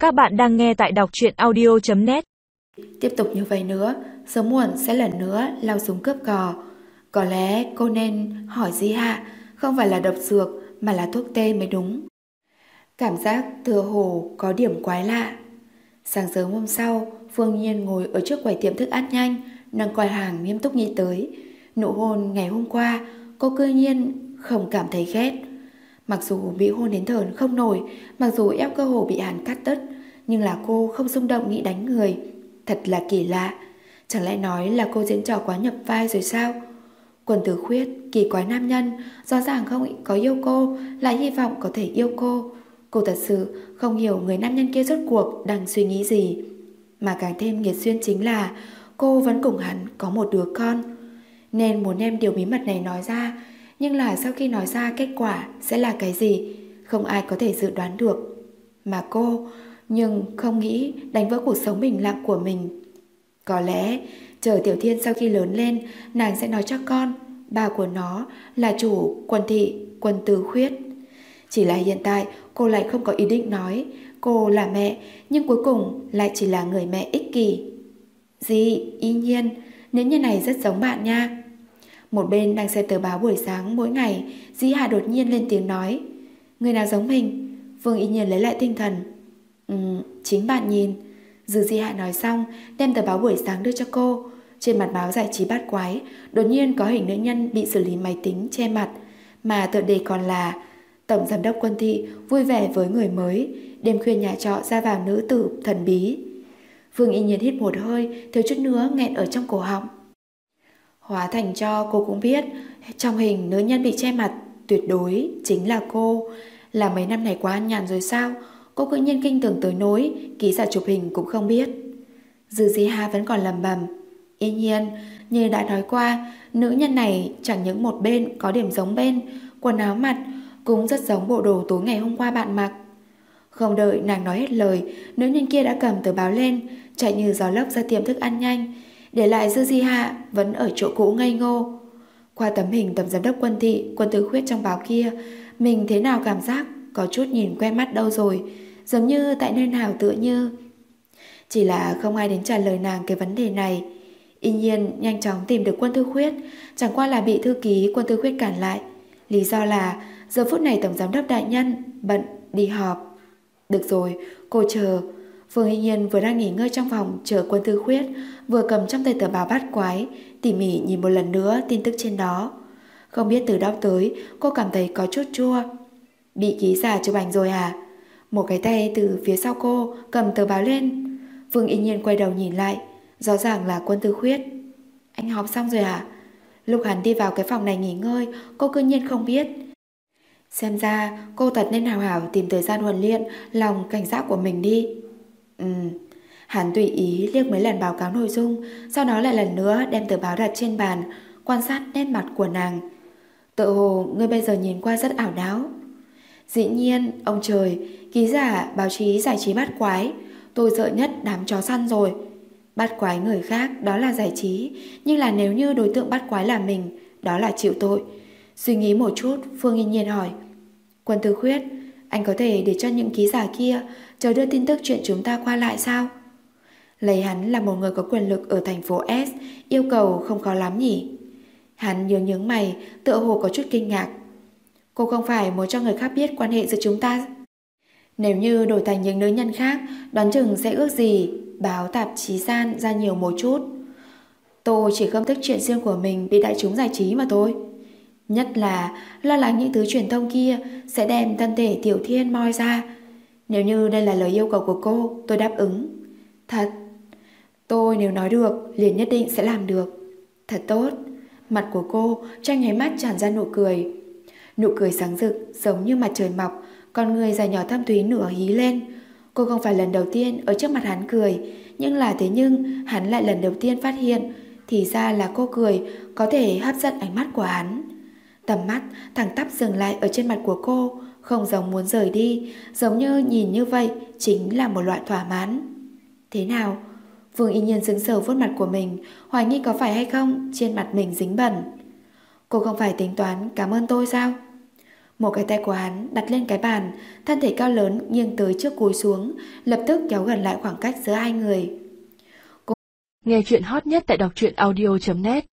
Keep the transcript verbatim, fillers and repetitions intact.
Các bạn đang nghe tại đọc truyện audio chấm net. Tiếp tục như vậy nữa, sớm muộn sẽ lần nữa lao súng cướp cò. Có lẽ cô nên hỏi Di Hạ, không phải là độc dược mà là thuốc tê mới đúng. Cảm giác tựa hồ có điểm quái lạ. Sáng sớm hôm sau, Phương Nhiên ngồi ở trước quầy tiệm thức ăn nhanh, nâng quầy hàng nghiêm túc nghĩ tới nụ hôn ngày hôm qua. Cô cư nhiên không cảm thấy ghét. Mặc dù bị hôn đến thở không nổi, mặc dù eo cơ hồ bị hắn cắt đứt, nhưng là cô không xung động nghĩ đánh người. Thật là kỳ lạ. Chẳng lẽ nói là cô diễn trò quá nhập vai rồi sao? Quân Tử Khuyết, kỳ quái nam nhân, rõ ràng không có yêu cô, lại hy vọng có thể yêu cô. Cô thật sự không hiểu người nam nhân kia rốt cuộc đang suy nghĩ gì. Mà càng thêm nghiệt duyên chính là cô vẫn cùng hắn có một đứa con, nên muốn đem điều bí mật này nói ra. Nhưng là sau khi nói ra kết quả sẽ là cái gì, không ai có thể dự đoán được. Mà cô nhưng không nghĩ đánh vỡ cuộc sống bình lặng của mình. Có lẽ chờ Tiểu Thiên sau khi lớn lên, nàng sẽ nói cho con ba của nó là chủ Quân Thị Quân Tử Khuyết. Chỉ là hiện tại cô lại không có ý định nói cô là mẹ, nhưng cuối cùng lại chỉ là người mẹ ích kỷ. Dì, y nhiên, nếu như này rất giống bạn nha. Một bên đang xem tờ báo buổi sáng mỗi ngày, Dĩ Hà đột nhiên lên tiếng nói: người nào giống mình? Vương Y Nhiên lấy lại tinh thần. Ừ, chính bạn nhìn. Dư Dĩ Hà nói xong, đem tờ báo buổi sáng đưa cho cô. Trên mặt báo giải trí bát quái, đột nhiên có hình nữ nhân bị xử lý máy tính che mặt, mà tựa đề còn là Tổng giám đốc Quân Thị vui vẻ với người mới, đêm khuya nhà trọ ra vào nữ tử thần bí. Vương Y Nhiên hít một hơi, thiếu chút nữa nghẹn ở trong cổ họng. Hóa thành cho cô cũng biết, trong hình nữ nhân bị che mặt tuyệt đối chính là cô. Là mấy năm này quá ăn nhàn rồi sao? Cô tự nhiên kinh tưởng tới nỗi ký giả chụp hình cũng không biết. Dư Di Ha vẫn còn lầm bầm: Y Nhiên, như đã nói qua, nữ nhân này chẳng những một bên có điểm giống bên, quần áo mặt cũng rất giống bộ đồ tối ngày hôm qua bạn mặc. Không đợi nàng nói hết lời, nữ nhân kia đã cầm tờ báo lên, chạy như gió lốc ra tiệm thức ăn nhanh, để lại Dư Di Hạ vẫn ở chỗ cũ ngây ngô. Qua tấm hình tổng giám đốc Quân Thị Quân Tử Khuyết trong báo kia, mình thế nào cảm giác có chút nhìn quen mắt đâu rồi, giống như tại nơi nào tựa như. Chỉ là không ai đến trả lời nàng cái vấn đề này. Y Nhiên nhanh chóng tìm được Quân Tử Khuyết, chẳng qua là bị thư ký Quân Tử Khuyết cản lại. Lý do là giờ phút này tổng giám đốc đại nhân bận đi họp. Được rồi, cô chờ. Phương Y Nhiên vừa đang nghỉ ngơi trong phòng chờ Quân Tử Khuyết, vừa cầm trong tay tờ báo bát quái, tỉ mỉ nhìn một lần nữa tin tức trên đó. Không biết từ đâu tới, cô cảm thấy có chút chua. Bị ký giả chụp ảnh rồi à? Một cái tay từ phía sau cô cầm tờ báo lên. Phương Y Nhiên quay đầu nhìn lại, rõ ràng là Quân Tử Khuyết. Anh họp xong rồi à? Lúc hắn đi vào cái phòng này nghỉ ngơi, cô cư nhiên không biết. Xem ra cô thật nên hào hảo tìm thời gian huấn luyện lòng cảnh giác của mình đi. Ừ. Hắn tùy ý liếc mấy lần báo cáo nội dung, sau đó lại lần nữa đem tờ báo đặt trên bàn, quan sát nét mặt của nàng. Tự hồ ngươi bây giờ nhìn qua rất ảo đáo. Dĩ nhiên, ông trời, ký giả báo chí giải trí bắt quái, tôi sợ nhất đám chó săn rồi. Bắt quái người khác đó là giải trí, nhưng là nếu như đối tượng bắt quái là mình, đó là chịu tội. Suy nghĩ một chút, Phương Y Nhiên hỏi: Quân Tử Khuyết, anh có thể để cho những ký giả kia chờ đưa tin tức chuyện chúng ta qua lại sao? Lấy hắn là một người có quyền lực ở thành phố S, yêu cầu không khó lắm nhỉ? Hắn nhướng nhướng mày, tựa hồ có chút kinh ngạc. Cô không phải muốn cho người khác biết quan hệ giữa chúng ta? Nếu như đổi thành những nữ nhân khác, đoán chừng sẽ ước gì báo tạp chí gian ra nhiều một chút. Tôi chỉ không thích chuyện riêng của mình bị đại chúng giải trí mà thôi. Nhất là lo lắng những thứ truyền thông kia sẽ đem thân thể Tiểu Thiên moi ra. Nếu như đây là lời yêu cầu của cô, tôi đáp ứng. Thật. Tôi nếu nói được, liền nhất định sẽ làm được. Thật tốt. Mặt của cô trong nháy mắt tràn ra nụ cười. Nụ cười sáng rực giống như mặt trời mọc, con người dài nhỏ thâm thúy nửa hí lên. Cô không phải lần đầu tiên ở trước mặt hắn cười, nhưng là thế nhưng hắn lại lần đầu tiên phát hiện thì ra là cô cười có thể hấp dẫn ánh mắt của hắn. Tầm mắt thẳng tắp dừng lại ở trên mặt của cô, không giống muốn rời đi, giống như nhìn như vậy chính là một loại thỏa mãn. Thế nào? Vương Y Nhiên sững sờ vuốt mặt của mình, hoài nghi có phải hay không trên mặt mình dính bẩn. Cô không phải tính toán cảm ơn tôi sao? Một cái tay của hắn đặt lên cái bàn, thân thể cao lớn nghiêng tới trước cúi xuống, lập tức kéo gần lại khoảng cách giữa hai người. Nghe chuyện hot nhất tại đọc truyện audio chấm net